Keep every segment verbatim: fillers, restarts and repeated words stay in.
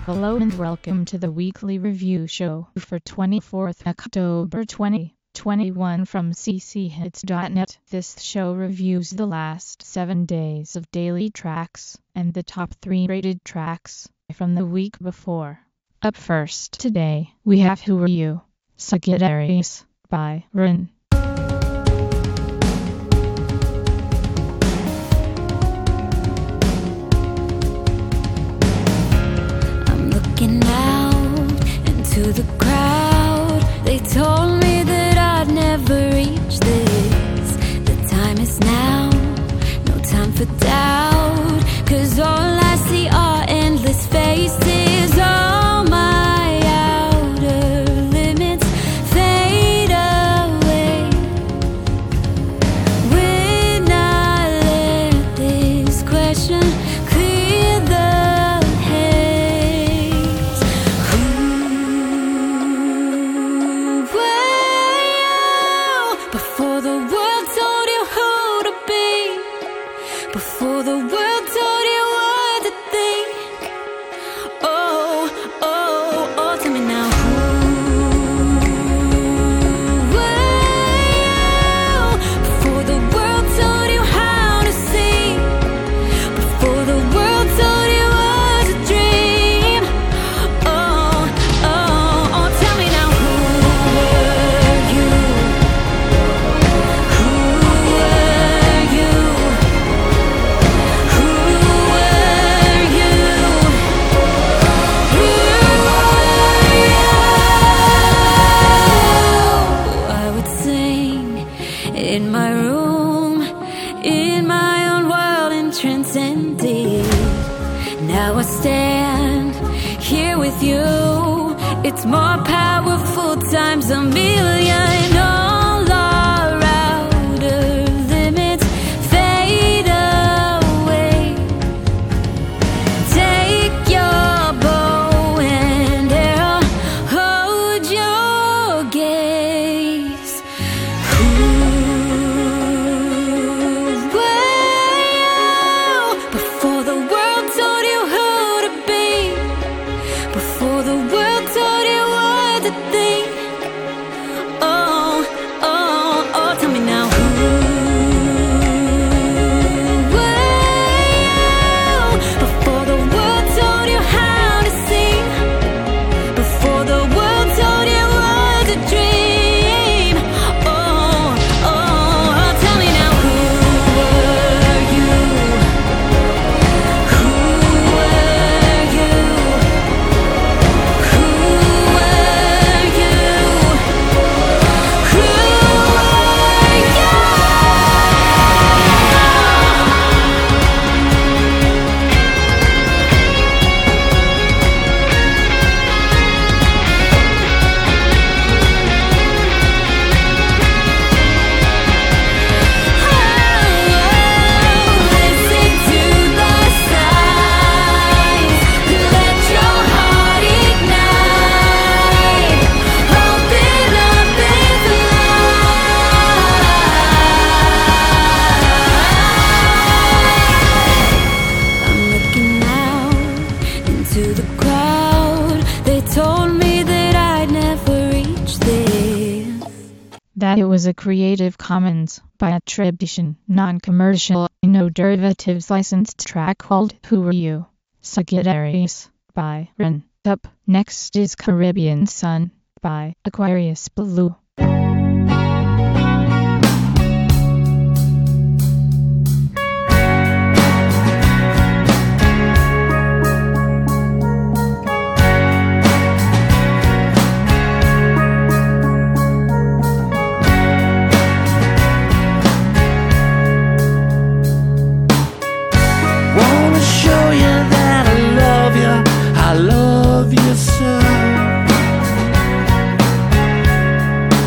Hello and welcome to the weekly review show for twenty-fourth October twenty twenty-one from c c hits dot net. This show reviews the last seven days of daily tracks and the top three rated tracks from the week before. Up first today, we have Who Are You? Sagittarius by Rin. Looking out into the crowd, they told me that I'd never reach this. The time is now, no time for doubt, 'cause all I see are endless faces. All my outer limits fade away when I let this question clear the before the world told you who to be, before the world told you what to think. Oh, oh, oh, tell me now, who were you? Before the world told you how to see, before the world told you what to dream. Oh, oh, oh, tell me now, who were you? In my room, in my own world and transcended. Now I stand here with you. It's more powerful times a million. All our outer limits fade away. Take your bow and arrow, hold your gaze. Before the world told you who to be, before the world told you what to think. Oh, oh, oh, tell me now, who were you? Before the world told you how to sing, before the world told you what to dream. Oh, oh, oh, tell me now, who were you? Who were you? Who were you? Who were you? Listen to the signs, let your heart ignite, open up and fly. I'm looking out into the crowd, they told me that I'd never reach this. That it was a Creative Commons by attribution, non-commercial, no derivatives licensed track called Who Are You? Sagittarius by Rin. Up next is Caribbean Sun by Aquarius Blue. Wanna show you that I love you, I love you so.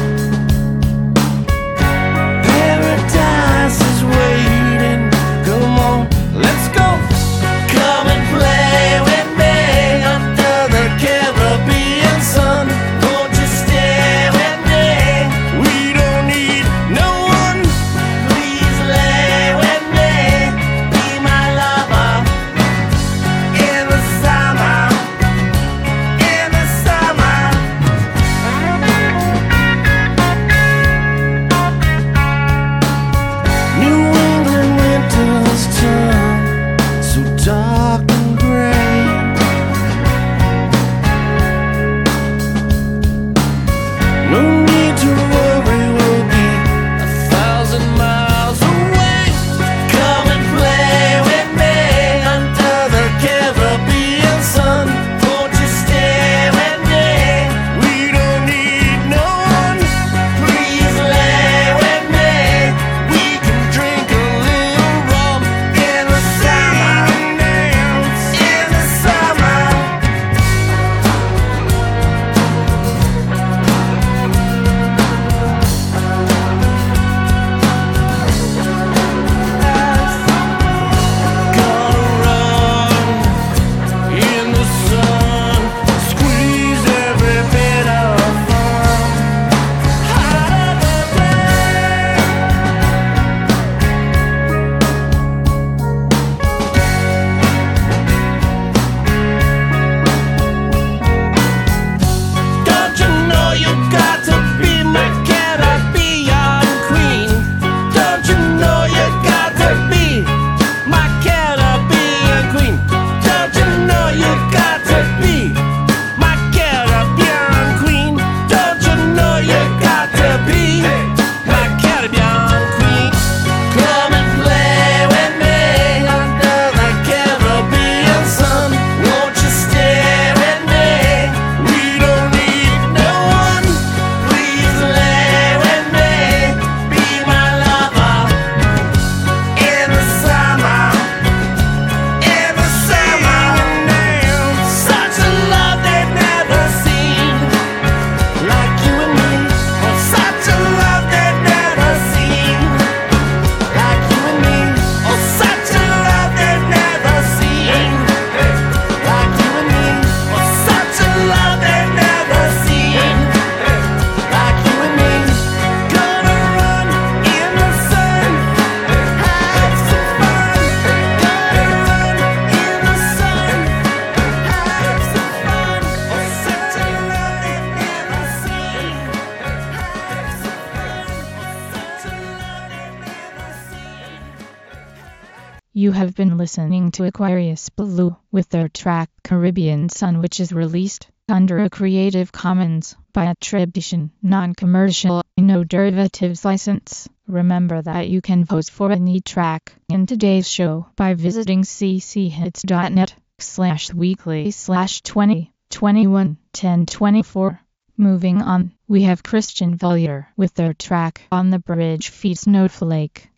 You have been listening to Aquarius Blue with their track Caribbean Sun, which is released under a Creative Commons by attribution, non-commercial, no derivatives license. Remember that you can vote for any track in today's show by visiting cchits.net slash weekly slash 20 21 10 24. Moving on, we have Christian Vellier with their track On the Bridge feat. Snowflake.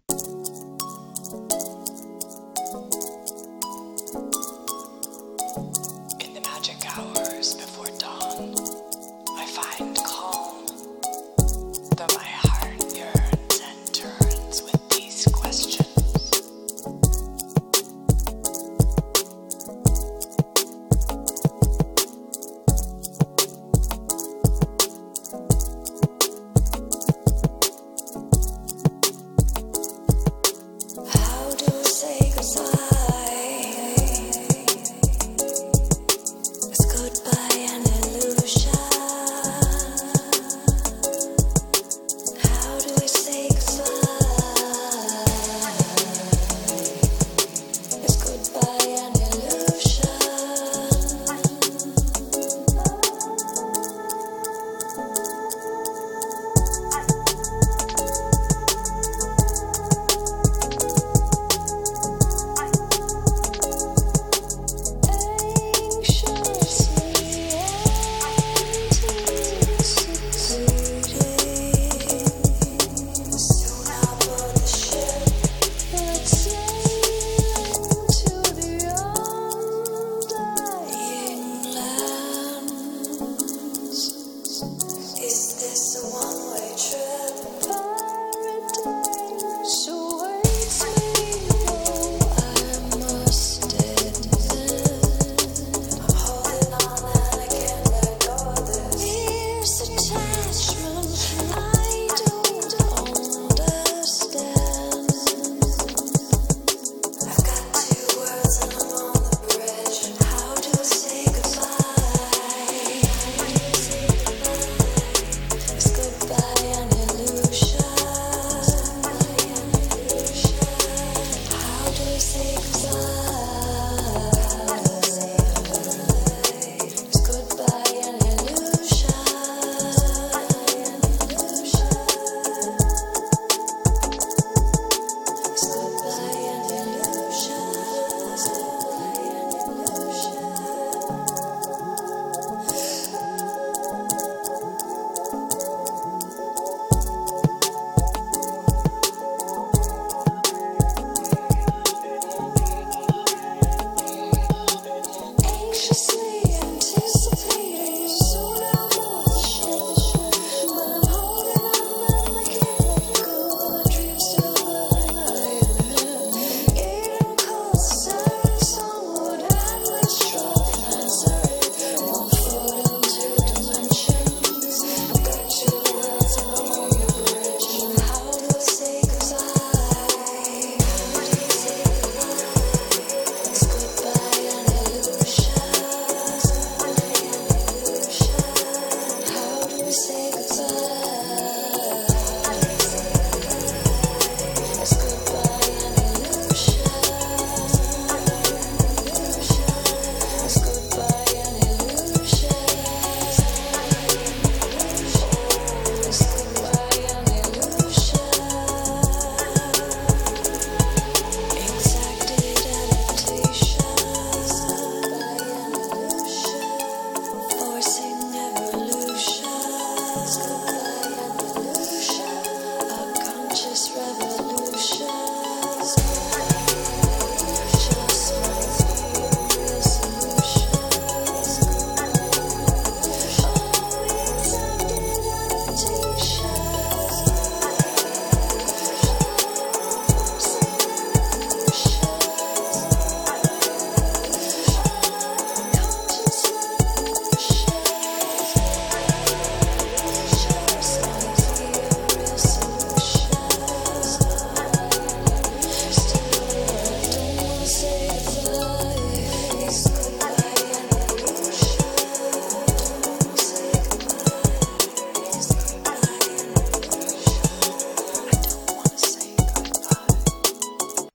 In the magic hours before dawn, I find calm, though my heart yearns and turns with these questions.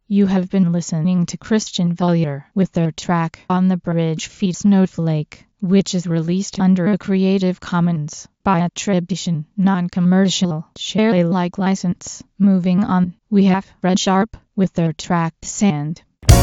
You have been listening to Christian Valier with their track On the Bridge feat. Snowflake, which is released under a Creative Commons by attribution, non-commercial, share Alike license. Moving on, we have Red Sharp with their track Sand.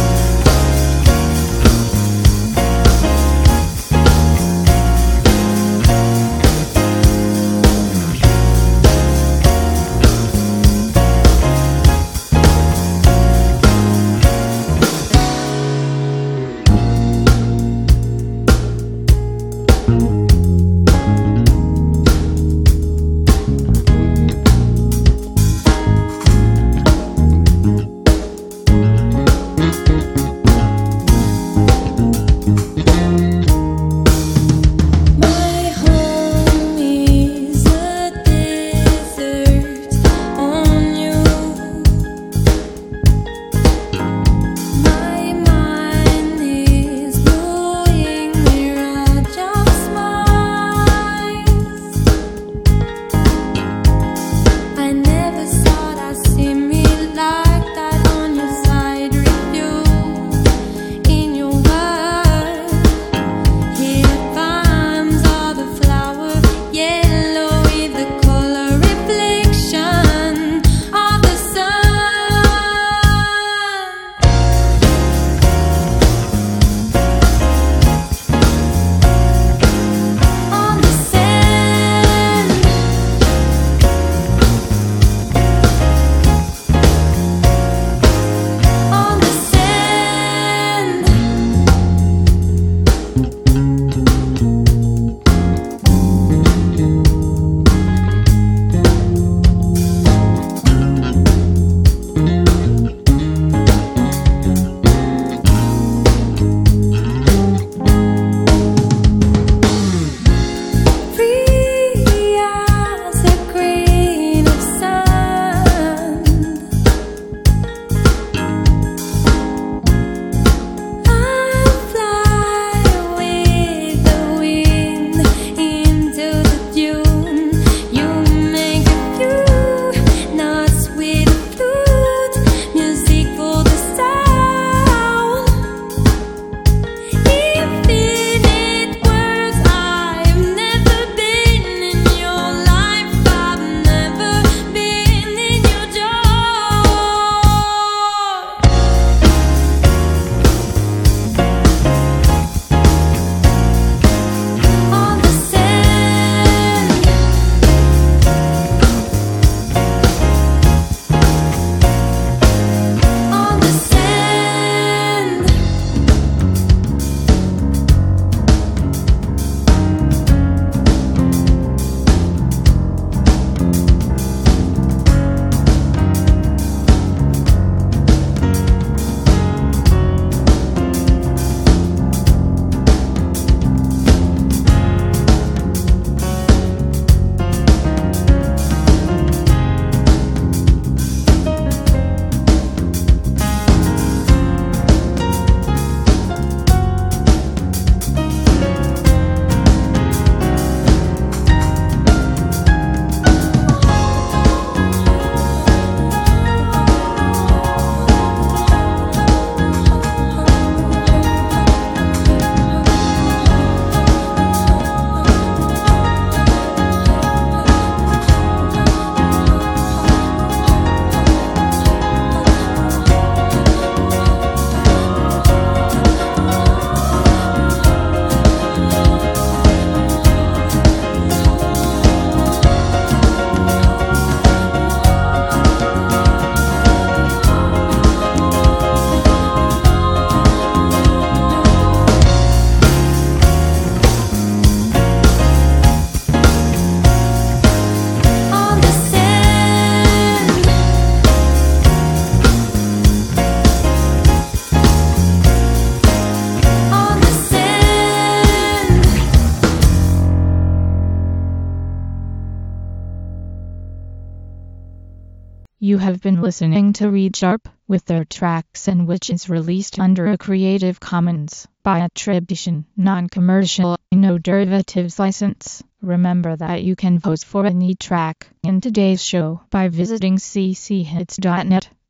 You have been listening to Reed Sharp with their tracks and which is released under a Creative Commons by attribution, non-commercial, no derivatives license. Remember that you can vote for any track in today's show by visiting c c hits dot net.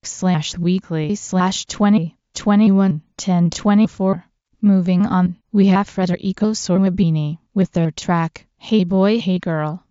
slash weekly slash twenty twenty-one ten twenty-four. Moving on, we have Federico Sorwabini with their track, Hey Boy Hey Girl.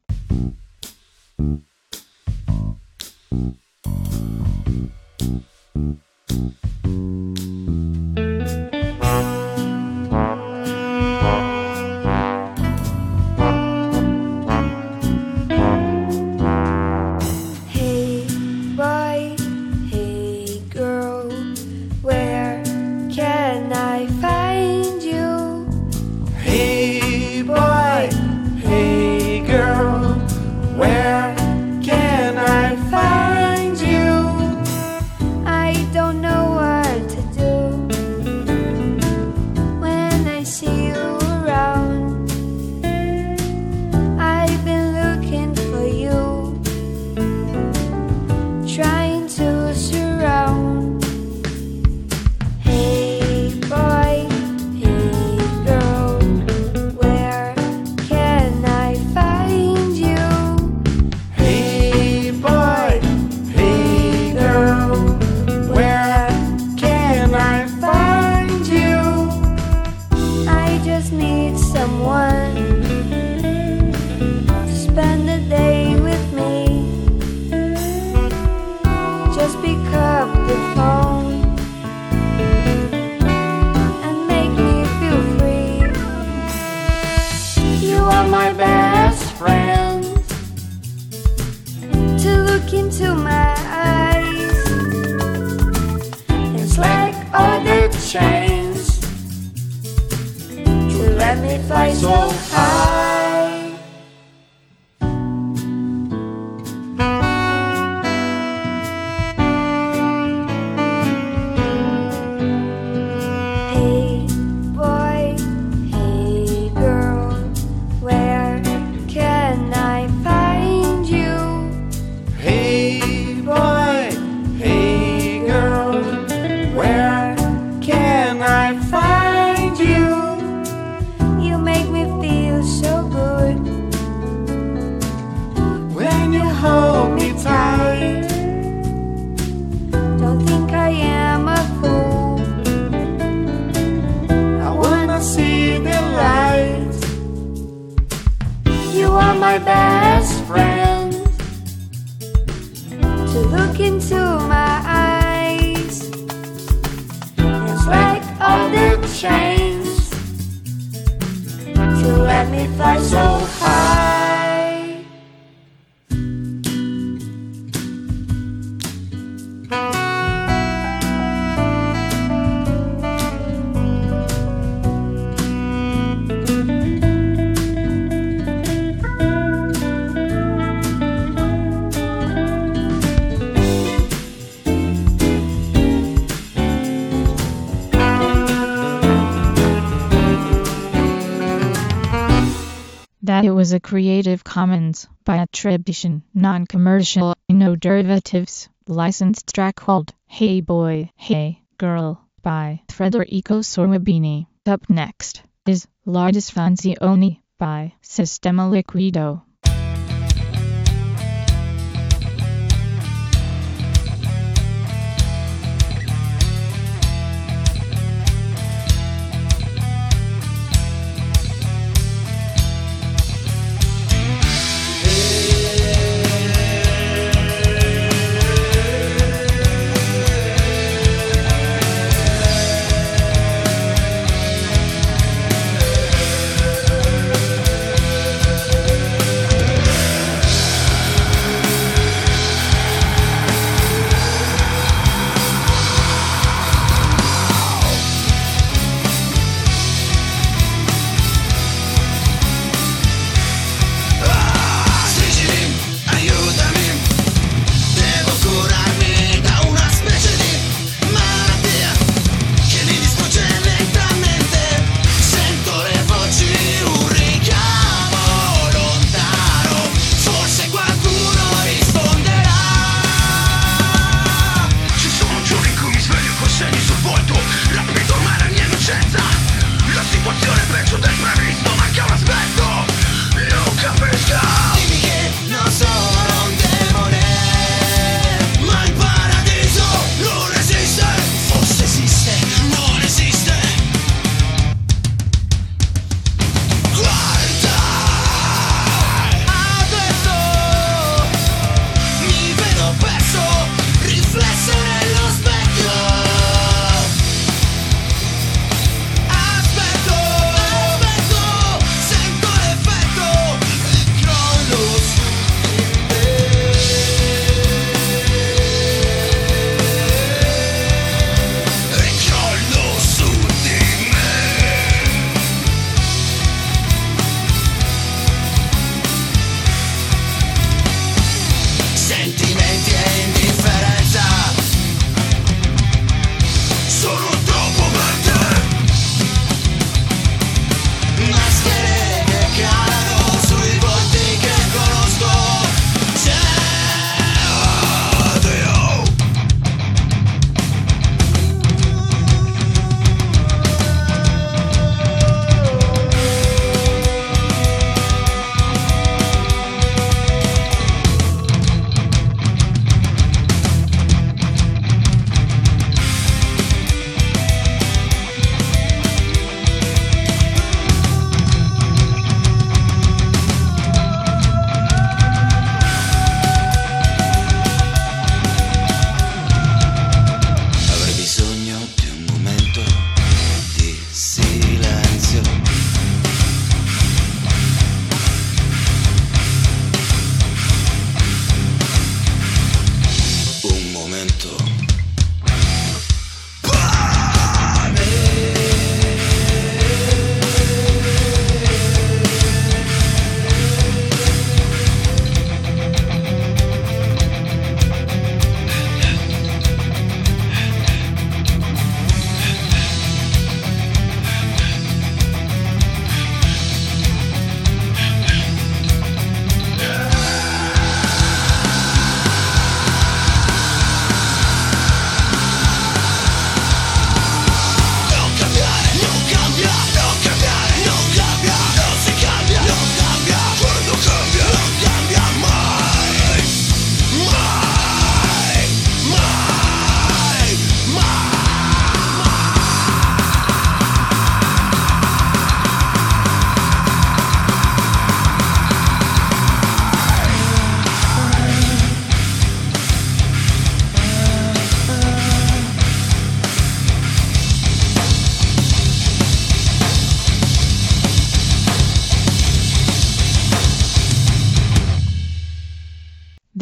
Hey boy, hey girl, where can I find you? Hey boy, hey girl, where can I find you? I don't know what to do when I see you around. I've been looking for you, trying to surround. Hey boy, hey girl, where can I find you? Hey boy, hey girl, where can I find you? I just need someone to spend the day with me. Just pick up the phone and make me feel free. You are my best friend. To look into my eyes, it's like all the chains to let me fly so high. Hey boy, hey girl, where can I find you? Hey boy, hey girl, where can I find you? You make me feel so good When you hold me tight, Don't think I am a fool. I wanna see the light. You are my best friend. To look into my eyes, it's like all the chains to let me fly so high. That it was a Creative Commons by attribution, non-commercial, no derivatives, licensed track called Hey Boy, Hey Girl by Federico Sorwabini. Up next is La Disfanzione by Sistema Liquido.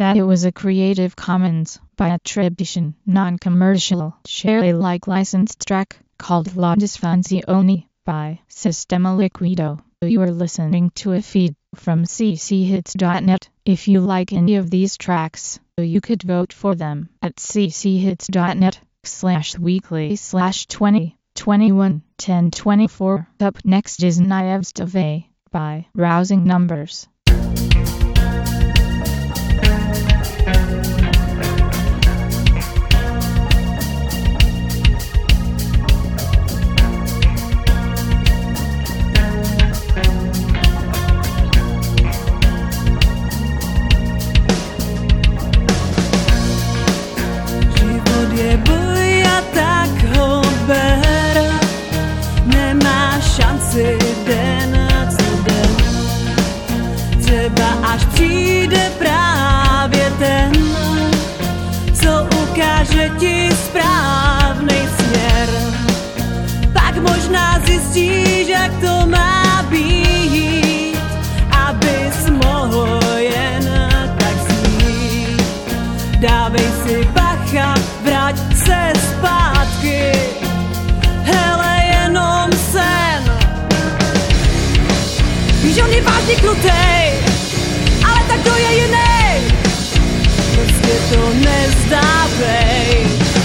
that it was a Creative Commons by attribution, non-commercial, share Alike licensed track called La Disfunzione by Sistema Liquido. You are listening to a feed from c c hits dot net. If you like any of these tracks, you could vote for them at c c hits dot net slash weekly slash twenty twenty-one ten twenty-four. Up next is Naivstave by Rousing Numbers. Den co den, třeba až přijde právě ten, co ukáže ti správnej směr. Pak možná zjistíš, jak to má být, abys mohl jen tak znít. Dávej si bacha, vrať se zpátky, hele jenom sen. Víš, on je vážně krutej, ale tak to je jiný. Prostě to nezdávej.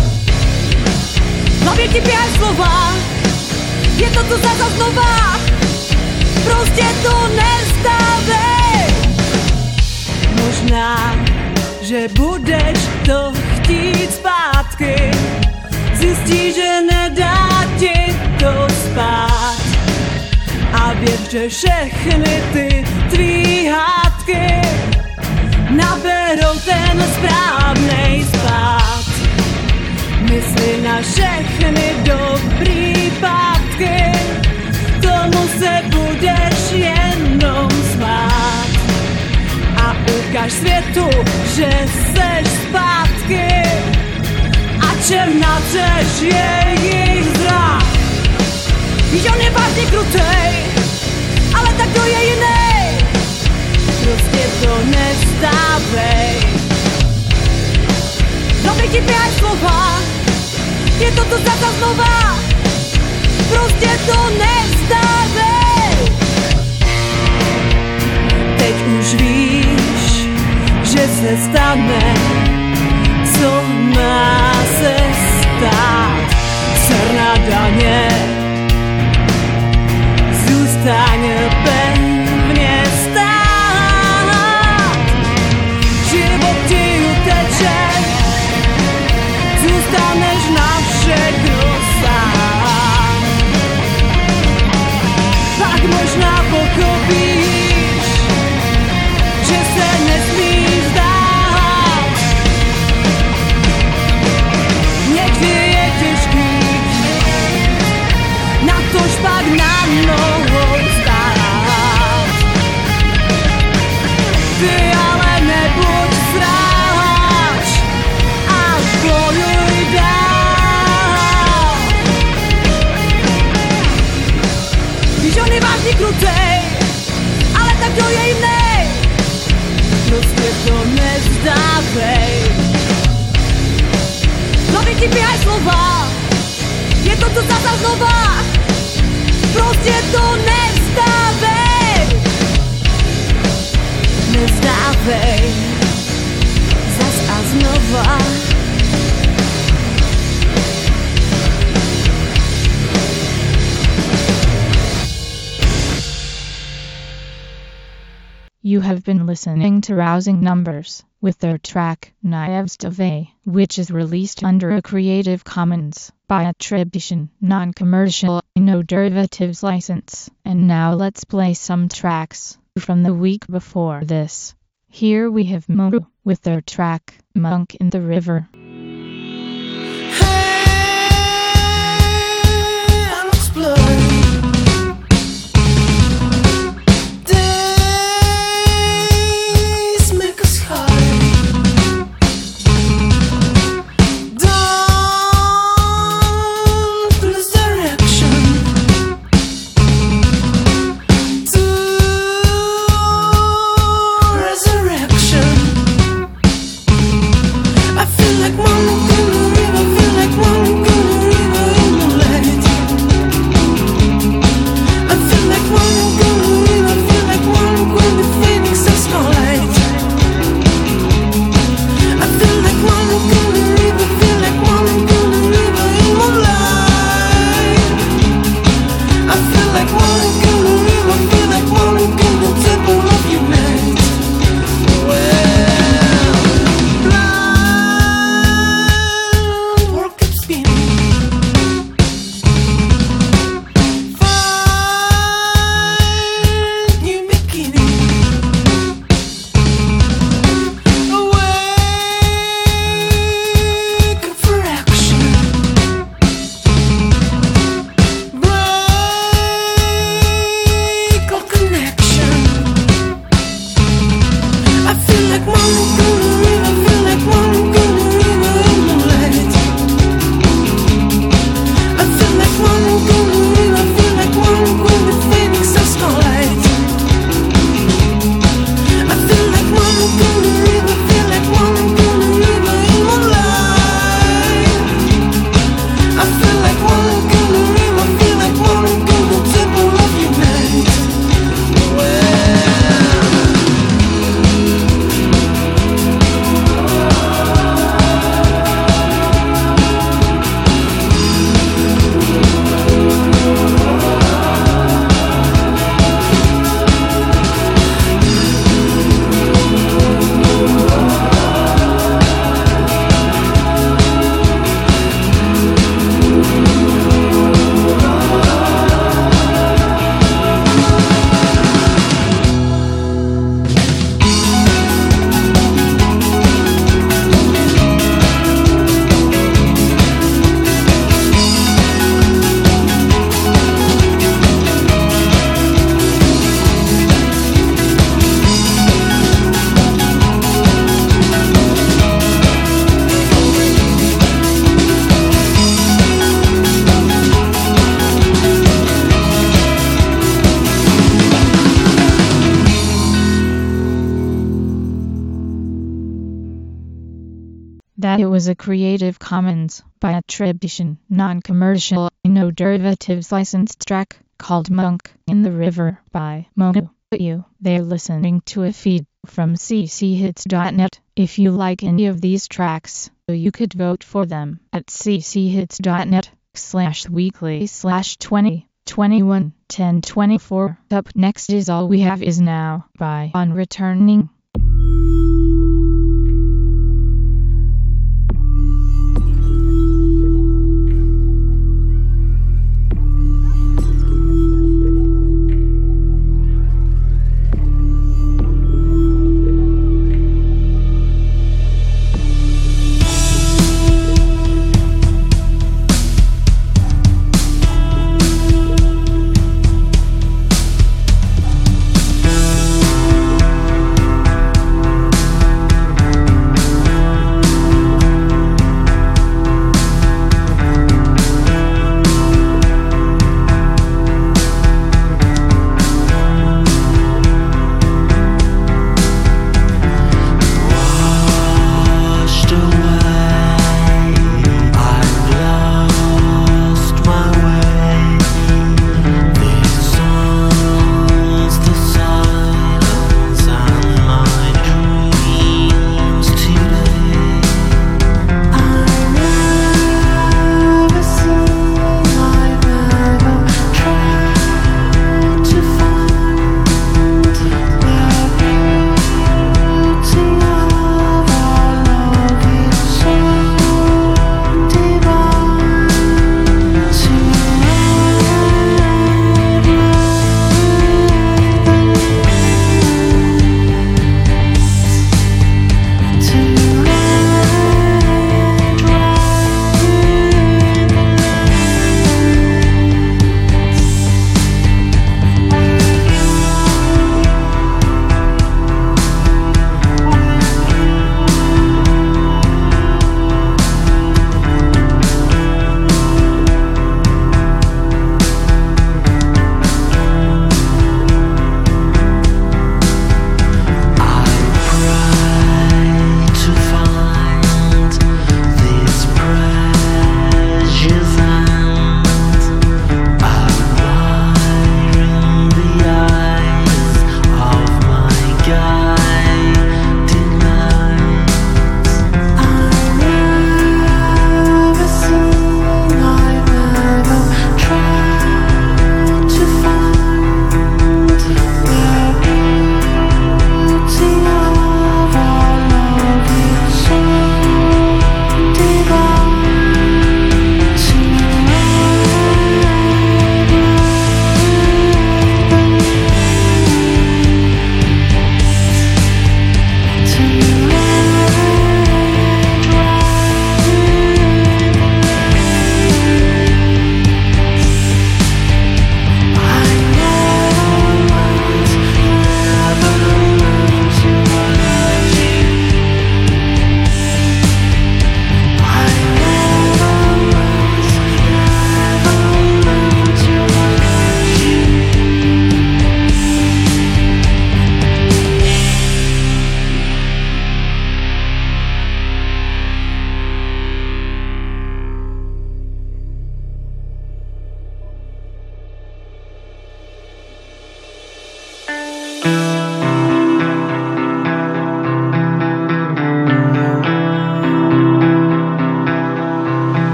V hlavě ti běhají slova, je to tu zase znova. Prostě to nezdávej. Možná, že budeš to chtít zpátky, zjistíš, že nedá ti to spát. A věř, že všechny ty tvý hádky naberou ten správnej spát. Mysli na všechny dobrý pátky, tomu se budeš jenom smát. A ukaž světu, že seš zpátky a černá řeč je jejich zrak. Víš, on je vážně krutej, ale tak to je jiný. Prostě to nezdávej. Dobře ti běhají slova, je to tu zase znova. Prostě to nezdávej. Teď už víš, že se stane, co má se stát. Černá daně zůstaň pevně stát. Život ti uteče, zůstaneš na všechno sám. Pak možná pochopíš, že se nesmíš vzdát. Někdy je těžký, natož pak na nohou stát. Ty ale nebuď sráč a bojuj dál. Víš, on je vážně krutej, ale tak to je jiný. Prostě to nezdávej. Hlavě ti běhají slova, je to tu zase znova. Prostě to nezdávej. Nezdávej. Zas a znova. You have been listening to Rousing Numbers with their track Naivstave, which is released under a Creative Commons by attribution, non-commercial, no derivatives license. And now let's play some tracks from the week before this. Here we have Moru with their track Monk in the River. Resurrection. that it was a Creative Commons by attribution, non-commercial, no derivatives licensed track called Monk in the River by Mono. You, they're listening to a feed from c c hits dot net. If you like any of these tracks, you could vote for them at c c hits dot net slash weekly slash twenty twenty-one ten twenty-four. Up next is All We Have Is Now by On Returning. Thank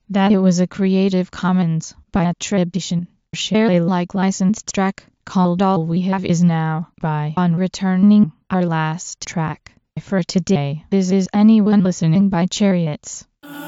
That it was a Creative Commons by attribution, share Alike licensed track called All We Have Is Now by On Returning. Our last track for today is Is Anyone Listening by Chariots.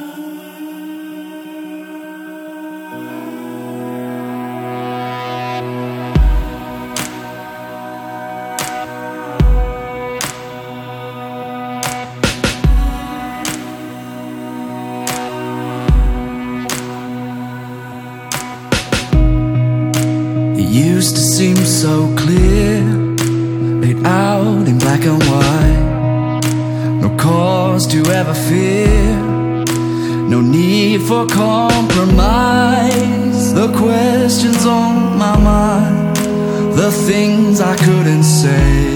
Used to seem so clear, laid out in black and white. No cause to ever fear, no need for compromise. The questions on my mind, the things I couldn't say.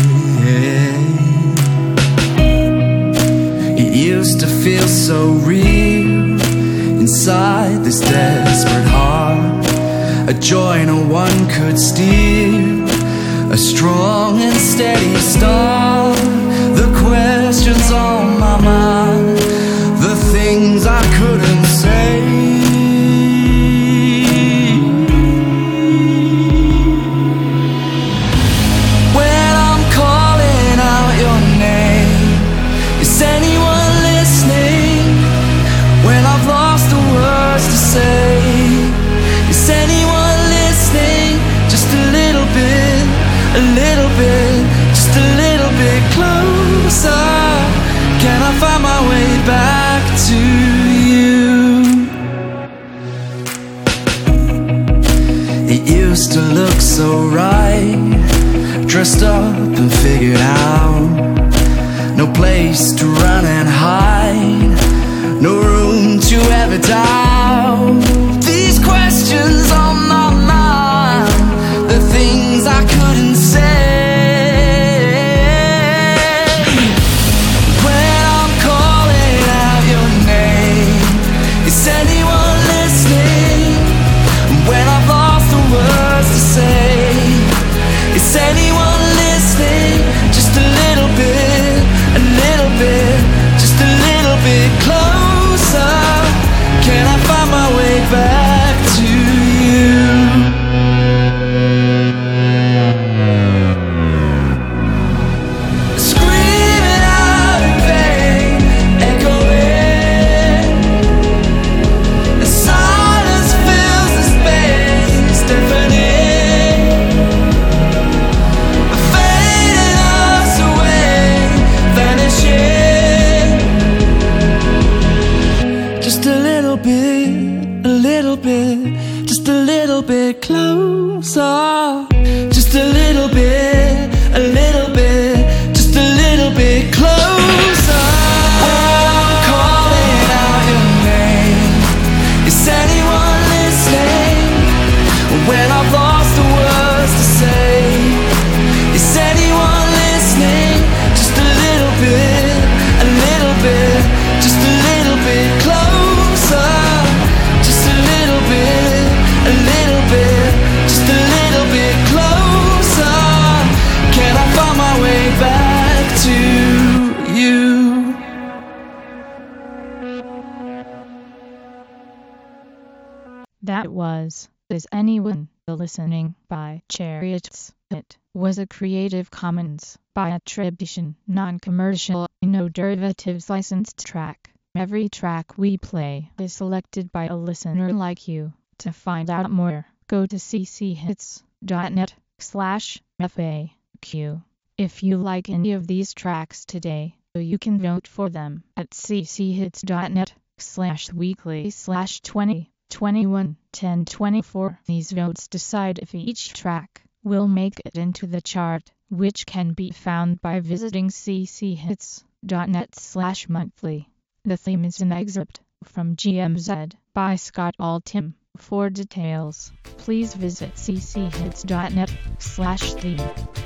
It used to feel so real inside this desperate heart, a joy no one could steal, a strong and steady start. The questions on my mind, the things I couldn't say. When I'm calling out your name, is anyone listening? When I've lost the words to say, is anyone listening? Just a little bit, a little bit, just a little bit closer. Can I find my way back to you? It used to look so right, dressed up and figured out. No place to run and hide, no room to ever doubt. These questions on my mind, the things I couldn't say. When I'm calling out your name, is anyone listening? When I've lost the words to say, is anyone listening? Just a little bit, a little bit, just a little bit closer. Can I find my way back to you? Screaming out in vain, echoing, and silence fills the space, deafening, fading us away, vanishing. Just a little bit, a little bit, just a little bit closer. Just a little bit, a little bit, just a little bit closer. When I'm calling out your name, is anyone listening? When I've lost the words to say, is anyone listening? Just a little bit, a little bit, just a little bit closer. Just a little bit, a little bit, just a little bit closer. Can I find my way back to you? That was Is Anyone Listening by Chariots. It was a Creative Commons by attribution, non-commercial, no derivatives licensed track. Every track we play is selected by a listener like you. To find out more, go to cchits.net slash FAQ. If you like any of these tracks today, you can vote for them at cchits.net slash weekly slash 20 21 10 24. These votes decide if each track will make it into the chart, which can be found by visiting cchits.net slash monthly. The theme is an excerpt from G M Z by Scott Altham. For details, please visit cchits.net slash theme.